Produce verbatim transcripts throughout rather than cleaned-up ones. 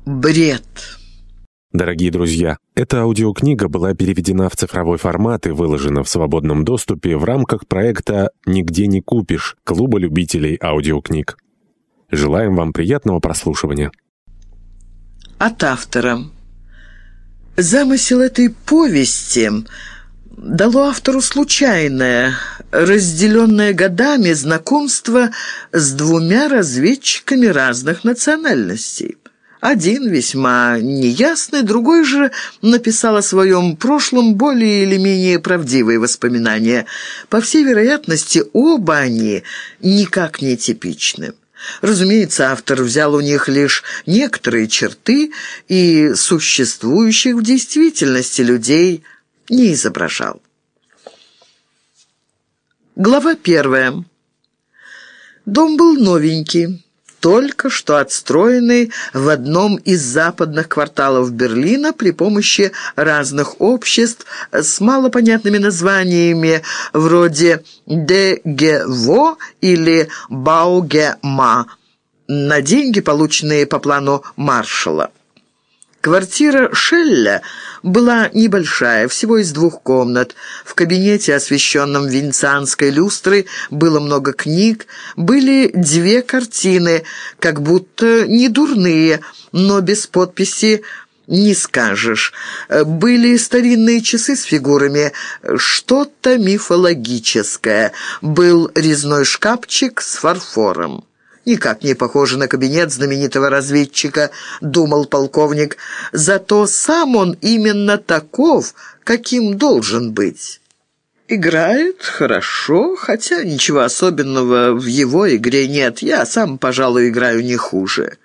Бред. Дорогие друзья, эта аудиокнига была переведена в цифровой формат и выложена в свободном доступе в рамках проекта «Нигде не купишь» Клуба любителей аудиокниг. Желаем вам приятного прослушивания. От автора. Замысел этой повести дало автору случайное, разделенное годами знакомство с двумя разведчиками разных национальностей. Один весьма неясный, другой же написал о своем прошлом более или менее правдивые воспоминания. По всей вероятности, оба они никак не типичны. Разумеется, автор взял у них лишь некоторые черты и существующих в действительности людей не изображал. Глава первая. Дом был новенький, только что отстроенный в одном из западных кварталов Берлина при помощи разных обществ с малопонятными названиями вроде «ДГВО» или «Баугема» на деньги, полученные по плану Маршалла. Квартира Шелля была небольшая, всего из двух комнат. В кабинете, освещенном венецианской люстрой, было много книг, были две картины, как будто не дурные, но без подписи не скажешь. Были старинные часы с фигурами, что-то мифологическое. Был резной шкафчик с фарфором. «Никак не похоже на кабинет знаменитого разведчика», — думал полковник. «Зато сам он именно таков, каким должен быть». Играет хорошо, хотя ничего особенного в его игре нет. Я сам, пожалуй, играю не хуже.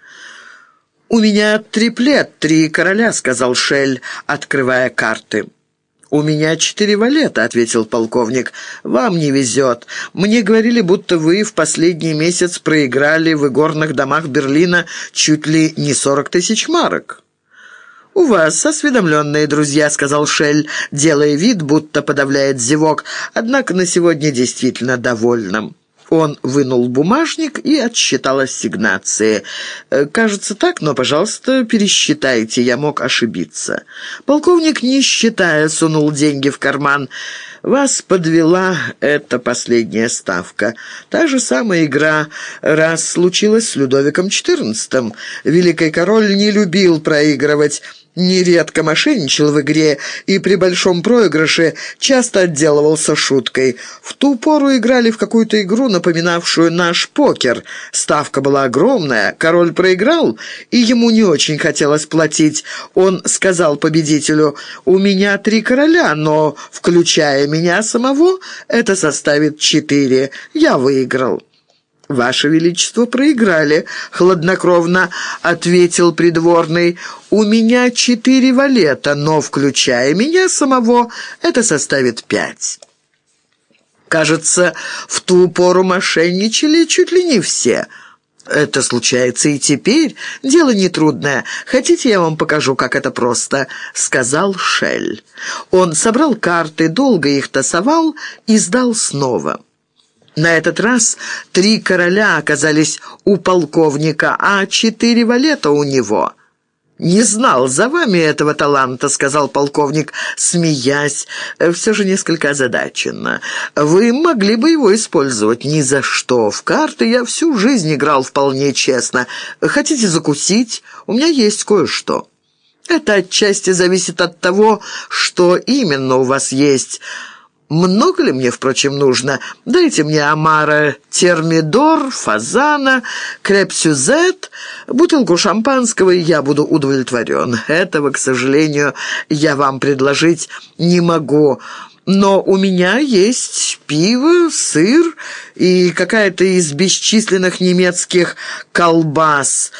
«У меня триплет, три короля», — сказал Шель, открывая карты. «У меня четыре валета», — ответил полковник. «Вам не везет. Мне говорили, будто вы в последний месяц проиграли в игорных домах Берлина чуть ли не сорок тысяч марок». «У вас осведомленные друзья», — сказал Шель, делая вид, будто подавляет зевок, однако на сегодня действительно довольным. Он вынул бумажник и отсчитал ассигнации. «Кажется так, но, пожалуйста, пересчитайте, я мог ошибиться». Полковник, не считая, сунул деньги в карман. «Вас подвела эта последняя ставка. Та же самая игра, раз случилась с Людовиком четырнадцатым. Великий король не любил проигрывать, нередко мошенничал в игре и при большом проигрыше часто отделывался шуткой. В ту пору играли в какую-то игру, напоминавшую наш покер. Ставка была огромная, король проиграл, и ему не очень хотелось платить. Он сказал победителю: «У меня три короля, но, включая меня самого, это составит четыре. Я выиграл». «Ваше Величество, проиграли», — хладнокровно ответил придворный. «У меня четыре валета, но, включая меня самого, это составит пять». Кажется, в ту пору мошенничали чуть ли не все. «Это случается и теперь. Дело нетрудное. Хотите, я вам покажу, как это просто?» — сказал Шель. Он собрал карты, долго их тасовал и сдал снова. На этот раз три короля оказались у полковника, а четыре валета у него. «Не знал за вами этого таланта», — сказал полковник, смеясь, все же несколько озадаченно. «Вы могли бы его использовать». «Ни за что. В карты я всю жизнь играл вполне честно. Хотите закусить? У меня есть кое-что». «Это отчасти зависит от того, что именно у вас есть». «Много ли мне, впрочем, нужно? Дайте мне омара термидор, фазана, креп-сюзет, бутылку шампанского, и я буду удовлетворен. Этого, к сожалению, я вам предложить не могу. Но у меня есть пиво, сыр и какая-то из бесчисленных немецких колбас.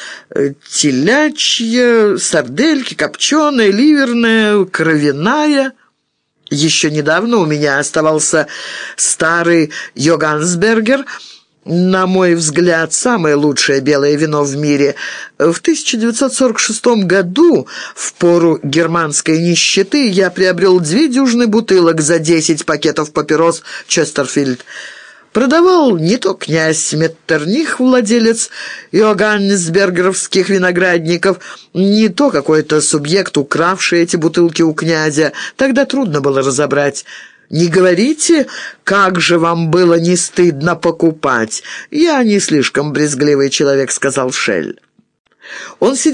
Телячья, сардельки, копченая, ливерная, кровяная». Еще недавно у меня оставался старый Йогансбергер, на мой взгляд, самое лучшее белое вино в мире. В тысяча девятьсот сорок шестом году, в пору германской нищеты, я приобрел две дюжины бутылок за десять пакетов папирос «Честерфильд». Продавал не то князь Меттерних, владелец иоганнесбергеровских виноградников, не то какой-то субъект, укравший эти бутылки у князя. Тогда трудно было разобрать. «Не говорите, как же вам было не стыдно покупать? Я не слишком брезгливый человек», — сказал Шель. Он сидел